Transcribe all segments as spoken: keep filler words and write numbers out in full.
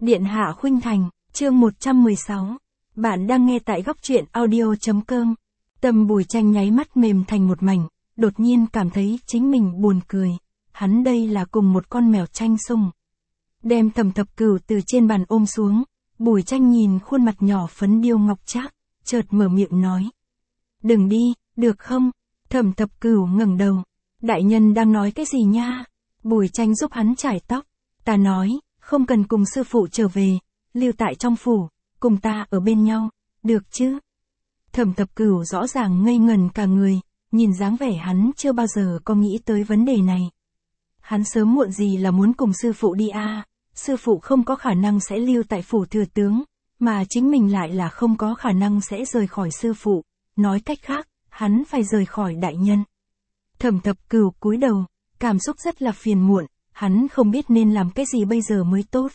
Điện hạ khuynh thành, chương một trăm mười sáu. Bạn đang nghe tại góc truyện audio.com. Tâm Bùi Tranh nháy mắt mềm thành một mảnh, đột nhiên cảm thấy chính mình buồn cười. Hắn đây là cùng một con mèo tranh sung. Đem Thẩm Thập Cửu từ trên bàn ôm xuống, Bùi Tranh nhìn khuôn mặt nhỏ phấn điêu ngọc trác, chợt mở miệng nói. Đừng đi, được không? Thẩm Thập Cửu ngẩng đầu. Đại nhân đang nói cái gì nha? Bùi Tranh giúp hắn chải tóc. Ta nói, không cần cùng sư phụ trở về, lưu tại trong phủ, cùng ta ở bên nhau, được chứ? Thẩm Thập Cửu rõ ràng ngây ngần cả người, nhìn dáng vẻ hắn chưa bao giờ có nghĩ tới vấn đề này. Hắn sớm muộn gì là muốn cùng sư phụ đi à, sư phụ không có khả năng sẽ lưu tại phủ thừa tướng, mà chính mình lại là không có khả năng sẽ rời khỏi sư phụ, nói cách khác, hắn phải rời khỏi đại nhân. Thẩm Thập Cửu cúi đầu, cảm xúc rất là phiền muộn, hắn không biết nên làm cái gì bây giờ mới tốt.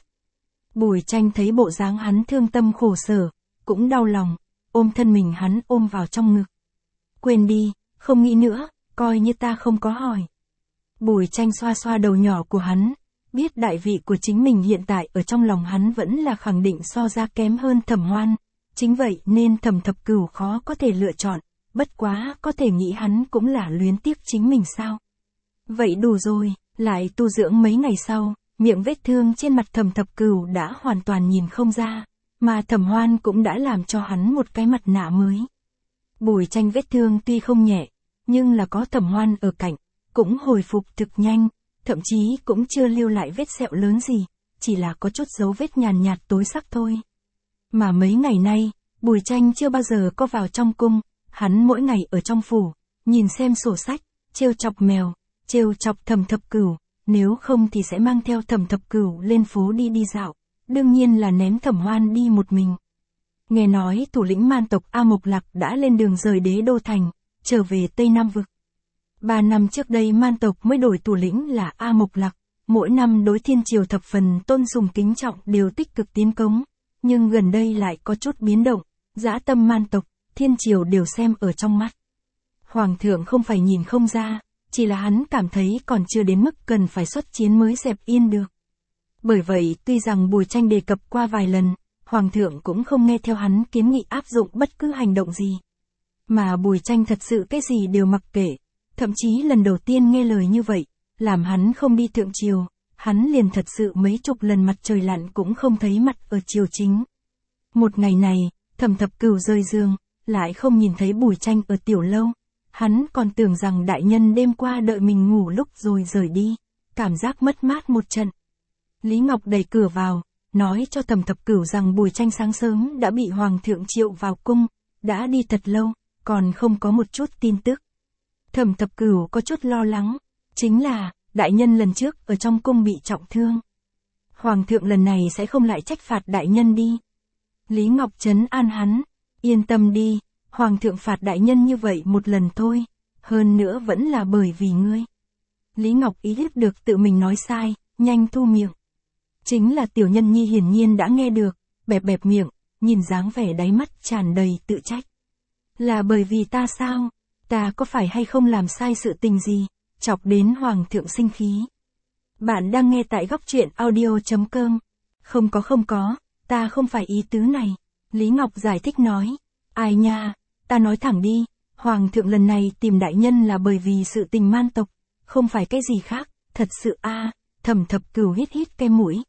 Bùi Tranh thấy bộ dáng hắn thương tâm khổ sở, cũng đau lòng, ôm thân mình hắn ôm vào trong ngực. Quên đi, không nghĩ nữa, coi như ta không có hỏi. Bùi Tranh xoa xoa đầu nhỏ của hắn, biết đại vị của chính mình hiện tại ở trong lòng hắn vẫn là khẳng định so ra kém hơn Thẩm Hoan, chính vậy nên Thẩm Thập Cửu khó có thể lựa chọn, bất quá có thể nghĩ hắn cũng là luyến tiếc chính mình sao. Vậy đủ rồi, lại tu dưỡng mấy ngày sau, miệng vết thương trên mặt Thẩm Thập Cửu đã hoàn toàn nhìn không ra, mà Thẩm Hoan cũng đã làm cho hắn một cái mặt nạ mới. Bùi Tranh vết thương tuy không nhẹ, nhưng là có Thẩm Hoan ở cạnh, cũng hồi phục thực nhanh, thậm chí cũng chưa lưu lại vết sẹo lớn gì, chỉ là có chút dấu vết nhàn nhạt tối sắc thôi. Mà mấy ngày nay, Bùi Tranh chưa bao giờ có vào trong cung, hắn mỗi ngày ở trong phủ, nhìn xem sổ sách, trêu chọc mèo, trêu chọc Thẩm Thập Cửu, nếu không thì sẽ mang theo Thẩm Thập Cửu lên phố đi đi dạo, đương nhiên là ném Thẩm Hoan đi một mình. Nghe nói thủ lĩnh man tộc A Mộc Lạc đã lên đường rời đế đô thành, trở về Tây Nam Vực. Ba năm trước đây man tộc mới đổi thủ lĩnh là A Mộc Lạc, mỗi năm đối thiên triều thập phần tôn sùng kính trọng đều tích cực tiến công, nhưng gần đây lại có chút biến động, dã tâm man tộc, thiên triều đều xem ở trong mắt. Hoàng thượng không phải nhìn không ra, chỉ là hắn cảm thấy còn chưa đến mức cần phải xuất chiến mới dẹp yên được. Bởi vậy tuy rằng Bùi Tranh đề cập qua vài lần, Hoàng thượng cũng không nghe theo hắn kiến nghị áp dụng bất cứ hành động gì. Mà Bùi Tranh thật sự cái gì đều mặc kệ, thậm chí lần đầu tiên nghe lời như vậy, làm hắn không đi thượng triều, hắn liền thật sự mấy chục lần mặt trời lặn cũng không thấy mặt ở triều chính. Một ngày này, Thẩm Thập Cửu rời giường, lại không nhìn thấy Bùi Tranh ở tiểu lâu. Hắn còn tưởng rằng đại nhân đêm qua đợi mình ngủ lúc rồi rời đi, cảm giác mất mát một trận. Lý Ngọc đẩy cửa vào, nói cho Thẩm Thập Cửu rằng Bùi Tranh sáng sớm đã bị Hoàng thượng triệu vào cung, đã đi thật lâu, còn không có một chút tin tức. Thẩm Thập Cửu có chút lo lắng, chính là, đại nhân lần trước ở trong cung bị trọng thương. Hoàng thượng lần này sẽ không lại trách phạt đại nhân đi. Lý Ngọc trấn an hắn, yên tâm đi. Hoàng thượng phạt đại nhân như vậy một lần thôi, hơn nữa vẫn là bởi vì ngươi. Lý Ngọc ý thức được tự mình nói sai, nhanh thu miệng. Chính là tiểu nhân nhi hiển nhiên đã nghe được, bẹp bẹp miệng, nhìn dáng vẻ đáy mắt tràn đầy tự trách. Là bởi vì ta sao? Ta có phải hay không làm sai sự tình gì, chọc đến Hoàng thượng sinh khí? Bạn đang nghe tại góc truyện audio.com. Không có không có, ta không phải ý tứ này. Lý Ngọc giải thích nói. Ai nha? Ta nói thẳng đi, Hoàng thượng lần này tìm đại nhân là bởi vì sự tình man tộc, không phải cái gì khác, thật sự a. À, Thẩm Thập Cửu hít hít cái mũi.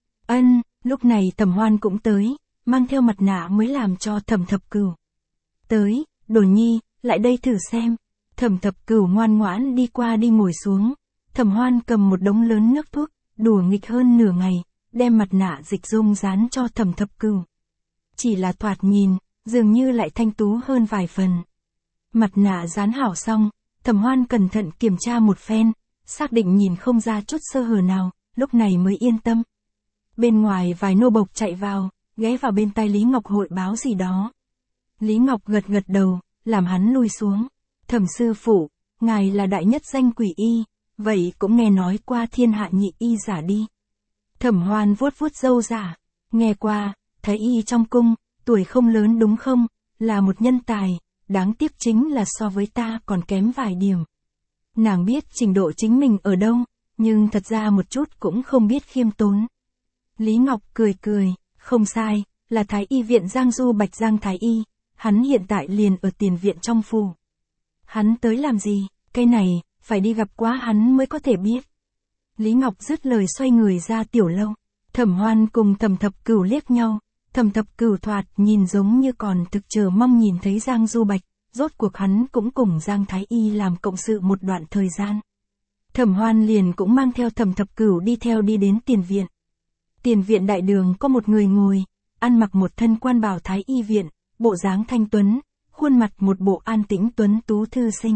Ân, lúc này Thẩm Hoan cũng tới, mang theo mặt nạ mới làm cho Thẩm Thập Cửu. Tới, Đồ Nhi, lại đây thử xem. Thẩm Thập Cửu ngoan ngoãn đi qua đi ngồi xuống, Thẩm Hoan cầm một đống lớn nước thuốc, đùa nghịch hơn nửa ngày, đem mặt nạ dịch dung dán cho Thẩm Thập Cửu. Chỉ là thoạt nhìn, dường như lại thanh tú hơn vài phần. Mặt nạ dán hảo xong, Thẩm Hoan cẩn thận kiểm tra một phen, xác định nhìn không ra chút sơ hở nào, lúc này mới yên tâm. Bên ngoài vài nô bộc chạy vào, ghé vào bên tai Lý Ngọc hội báo gì đó. Lý Ngọc gật gật đầu, làm hắn lui xuống. Thẩm sư phụ, ngài là đại nhất danh quỷ y, vậy cũng nghe nói qua thiên hạ nhị y giả đi. Thẩm Hoan vuốt vuốt râu giả, nghe qua, thấy y trong cung, tuổi không lớn đúng không, là một nhân tài, đáng tiếc chính là so với ta còn kém vài điểm. Nàng biết trình độ chính mình ở đâu, nhưng thật ra một chút cũng không biết khiêm tốn. Lý Ngọc cười cười, không sai, là Thái y viện Giang Du Bạch Giang Thái y, hắn hiện tại liền ở tiền viện trong phủ. Hắn tới làm gì, cái này, phải đi gặp quá hắn mới có thể biết. Lý Ngọc dứt lời xoay người ra tiểu lâu, Thẩm Hoan cùng Thẩm Thập Cửu liếc nhau, Thẩm Thập Cửu thoạt nhìn giống như còn thực chờ mong nhìn thấy Giang Du Bạch, rốt cuộc hắn cũng cùng Giang Thái y làm cộng sự một đoạn thời gian. Thẩm Hoan liền cũng mang theo Thẩm Thập Cửu đi theo đi đến tiền viện. Tiền viện đại đường có một người ngồi, ăn mặc một thân quan bào Thái y viện, bộ dáng thanh tuấn, khuôn mặt một bộ an tĩnh tuấn tú thư sinh.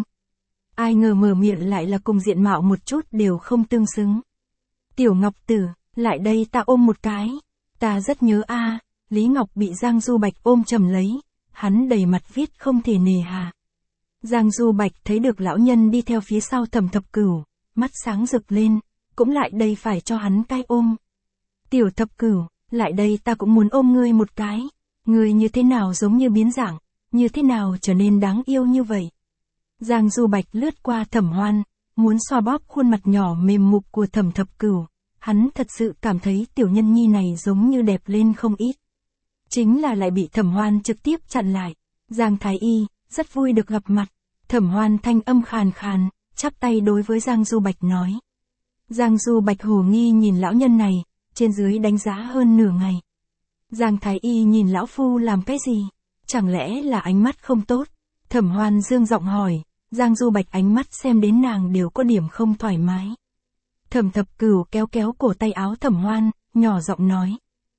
Ai ngờ mở miệng lại là cùng diện mạo một chút đều không tương xứng. Tiểu Ngọc Tử, lại đây ta ôm một cái. Ta rất nhớ a. Lý Ngọc bị Giang Du Bạch ôm chầm lấy, hắn đầy mặt viết không thể nề hà. Giang Du Bạch thấy được lão nhân đi theo phía sau Thẩm Thập Cửu, mắt sáng rực lên, cũng lại đây phải cho hắn cái ôm. Tiểu Thập Cửu, lại đây ta cũng muốn ôm ngươi một cái. Ngươi như thế nào giống như biến dạng, như thế nào trở nên đáng yêu như vậy. Giang Du Bạch lướt qua Thẩm Hoan, muốn xoa bóp khuôn mặt nhỏ mềm mục của Thẩm Thập Cửu, hắn thật sự cảm thấy tiểu nhân nhi này giống như đẹp lên không ít. Chính là lại bị Thẩm Hoan trực tiếp chặn lại. Giang Thái y, rất vui được gặp mặt. Thẩm Hoan thanh âm khàn khàn, chắp tay đối với Giang Du Bạch nói. Giang Du Bạch hồ nghi nhìn lão nhân này, trên dưới đánh giá hơn nửa ngày. Giang Thái y nhìn lão phu làm cái gì? Chẳng lẽ là ánh mắt không tốt? Thẩm Hoan dương giọng hỏi, Giang Du Bạch ánh mắt xem đến nàng đều có điểm không thoải mái. Thẩm Thập Cửu kéo kéo cổ tay áo Thẩm Hoan, nhỏ giọng nói.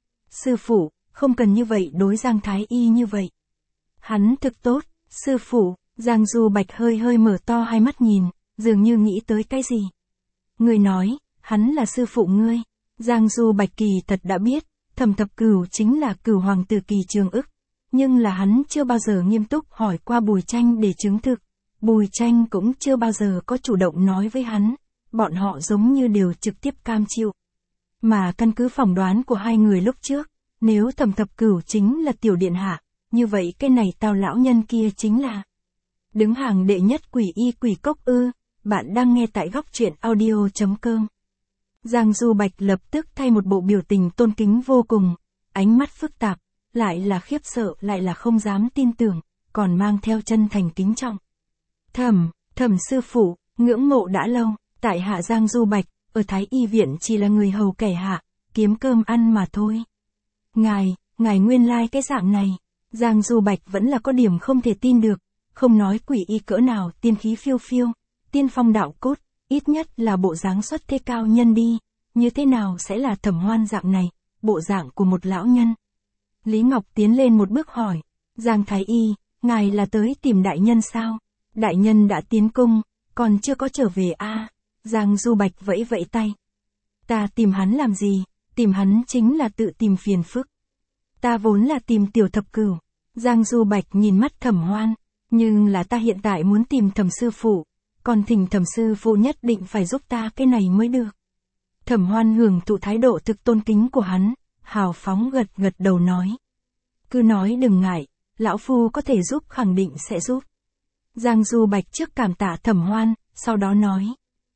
Sư phụ, không cần như vậy đối Giang Thái y như vậy. Hắn thực tốt, sư phụ. Giang Du Bạch hơi hơi mở to hai mắt nhìn, dường như nghĩ tới cái gì. Người nói, hắn là sư phụ ngươi. Giang Du Bạch kỳ thật đã biết, Thẩm Thập Cửu chính là Cửu hoàng tử Kỳ Trường Ức, nhưng là hắn chưa bao giờ nghiêm túc hỏi qua Bùi Tranh để chứng thực. Bùi Tranh cũng chưa bao giờ có chủ động nói với hắn, bọn họ giống như đều trực tiếp cam chịu. Mà căn cứ phỏng đoán của hai người lúc trước, nếu Thẩm Thập Cửu chính là tiểu điện hạ, như vậy cái này Tào lão nhân kia chính là đứng hàng đệ nhất quỷ y quỷ cốc ư. Bạn đang nghe tại góc truyện audio chấm com. Giang Du Bạch lập tức thay một bộ biểu tình tôn kính vô cùng, ánh mắt phức tạp, lại là khiếp sợ lại là không dám tin tưởng, còn mang theo chân thành kính trọng. Thẩm, Thẩm sư phụ, ngưỡng mộ đã lâu, tại hạ Giang Du Bạch, ở Thái y viện chỉ là người hầu kẻ hạ, kiếm cơm ăn mà thôi. Ngài, ngài nguyên lai like cái dạng này. Giang Du Bạch vẫn là có điểm không thể tin được, không nói quỷ y cỡ nào tiên khí phiêu phiêu, tiên phong đạo cốt, ít nhất là bộ dáng xuất thế cao nhân đi, như thế nào sẽ là Thẩm Hoan dạng này, bộ dạng của một lão nhân. Lý Ngọc tiến lên một bước hỏi, Giang Thái y, ngài là tới tìm đại nhân sao? Đại nhân đã tiến cung, còn chưa có trở về a. À? Giang Du Bạch vẫy vẫy tay. Ta tìm hắn làm gì? Tìm hắn chính là tự tìm phiền phức. Ta vốn là tìm Tiểu Thập Cửu. Giang Du Bạch nhìn mắt Thẩm Hoan, nhưng là ta hiện tại muốn tìm Thẩm sư phụ, còn thỉnh Thẩm sư phụ nhất định phải giúp ta cái này mới được. Thẩm Hoan hưởng thụ thái độ thực tôn kính của hắn, hào phóng gật gật đầu nói. Cứ nói đừng ngại, lão phu có thể giúp khẳng định sẽ giúp. Giang Du Bạch trước cảm tạ Thẩm Hoan, sau đó nói.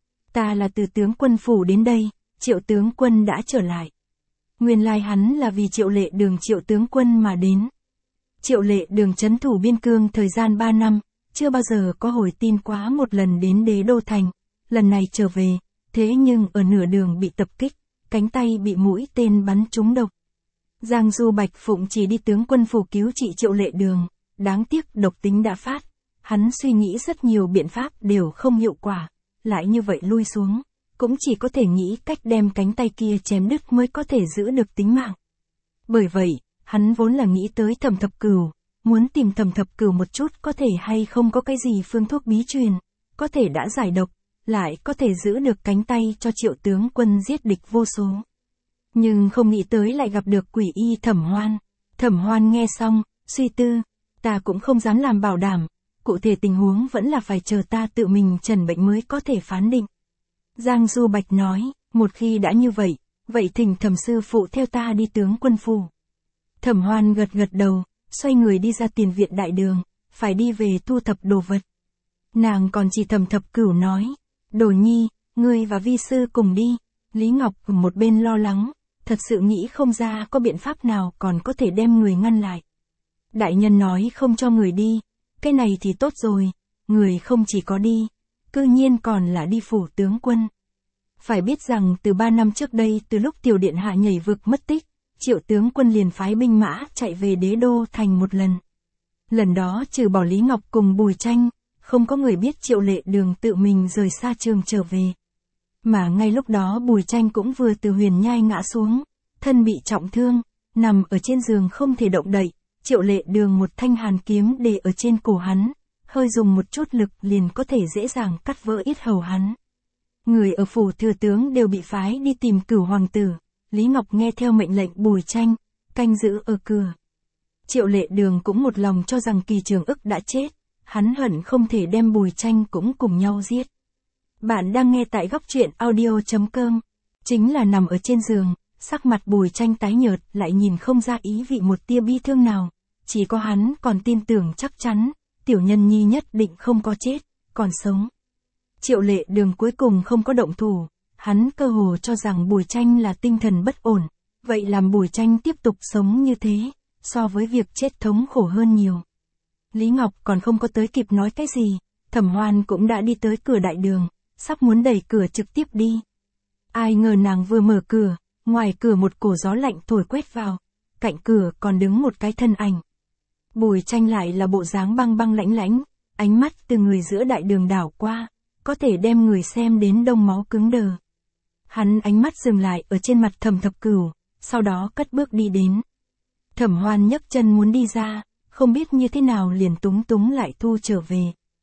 Ta là từ tướng quân phủ đến đây, Triệu tướng quân đã trở lại. Nguyên lai hắn là vì Triệu Lệ Đường Triệu tướng quân mà đến. Triệu Lệ Đường trấn thủ biên cương thời gian ba năm, chưa bao giờ có hồi tin quá một lần đến đế đô thành. Lần này trở về, thế nhưng ở nửa đường bị tập kích, cánh tay bị mũi tên bắn trúng độc. Giang Du Bạch phụng chỉ đi tướng quân phủ cứu trị Triệu Lệ Đường, đáng tiếc độc tính đã phát. Hắn suy nghĩ rất nhiều biện pháp đều không hiệu quả, lại như vậy lui xuống, cũng chỉ có thể nghĩ cách đem cánh tay kia chém đứt mới có thể giữ được tính mạng. Bởi vậy, hắn vốn là nghĩ tới Thẩm Thập Cửu, muốn tìm Thẩm Thập Cửu một chút có thể hay không có cái gì phương thuốc bí truyền, có thể đã giải độc, lại có thể giữ được cánh tay cho Triệu tướng quân giết địch vô số. Nhưng không nghĩ tới lại gặp được quỷ y Thẩm Hoan. Thẩm Hoan nghe xong, suy tư, ta cũng không dám làm bảo đảm, cụ thể tình huống vẫn là phải chờ ta tự mình trần bệnh mới có thể phán định. Giang Du Bạch nói, một khi đã như vậy, vậy thỉnh Thẩm sư phụ theo ta đi tướng quân phủ. Thẩm Hoan gật gật đầu, xoay người đi ra tiền viện đại đường, phải đi về thu thập đồ vật. Nàng còn chỉ Thẩm Thập Cửu nói, Đồ Nhi, ngươi và vi sư cùng đi. Lý Ngọc ở một bên lo lắng, thật sự nghĩ không ra có biện pháp nào còn có thể đem người ngăn lại. Đại nhân nói không cho người đi, cái này thì tốt rồi, người không chỉ có đi, cư nhiên còn là đi phủ tướng quân. Phải biết rằng từ ba năm trước đây, từ lúc tiểu điện hạ nhảy vực mất tích, Triệu tướng quân liền phái binh mã chạy về đế đô thành một lần. Lần đó trừ bỏ Lý Ngọc cùng Bùi Tranh, không có người biết Triệu Lệ Đường tự mình rời xa trường trở về. Mà ngay lúc đó Bùi Tranh cũng vừa từ huyền nhai ngã xuống, thân bị trọng thương, nằm ở trên giường không thể động đậy, Triệu Lệ Đường một thanh hàn kiếm để ở trên cổ hắn, hơi dùng một chút lực liền có thể dễ dàng cắt vỡ yết hầu hắn. Người ở phủ thừa tướng đều bị phái đi tìm Cửu hoàng tử, Lý Ngọc nghe theo mệnh lệnh Bùi Tranh, canh giữ ở cửa. Triệu Lệ Đường cũng một lòng cho rằng Kỳ Trường Ức đã chết, hắn hận không thể đem Bùi Tranh cũng cùng nhau giết. Bạn đang nghe tại góc truyện audio chấm com, chính là nằm ở trên giường, sắc mặt Bùi Tranh tái nhợt lại nhìn không ra ý vị một tia bi thương nào, chỉ có hắn còn tin tưởng chắc chắn, tiểu nhân nhi nhất định không có chết, còn sống. Triệu Lệ Đường cuối cùng không có động thủ, hắn cơ hồ cho rằng Bùi Tranh là tinh thần bất ổn, vậy làm Bùi Tranh tiếp tục sống như thế, so với việc chết thống khổ hơn nhiều. Lý Ngọc còn không có tới kịp nói cái gì, Thẩm Hoan cũng đã đi tới cửa đại đường, sắp muốn đẩy cửa trực tiếp đi. Ai ngờ nàng vừa mở cửa, ngoài cửa một cổ gió lạnh thổi quét vào, cạnh cửa còn đứng một cái thân ảnh. Bùi Tranh lại là bộ dáng băng băng lãnh lãnh, ánh mắt từ người giữa đại đường đảo qua, có thể đem người xem đến đông máu cứng đờ. Hắn ánh mắt dừng lại ở trên mặt Thẩm Thập Cửu, sau đó cất bước đi đến. Thẩm Hoan nhấc chân muốn đi ra, không biết như thế nào liền túng túng lại thu trở về.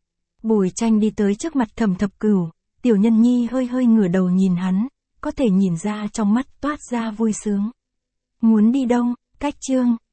Bùi Tranh đi tới trước mặt Thẩm Thập Cửu, tiểu nhân nhi hơi hơi ngửa đầu nhìn hắn, có thể nhìn ra trong mắt toát ra vui sướng. Muốn đi đâu, cách chương.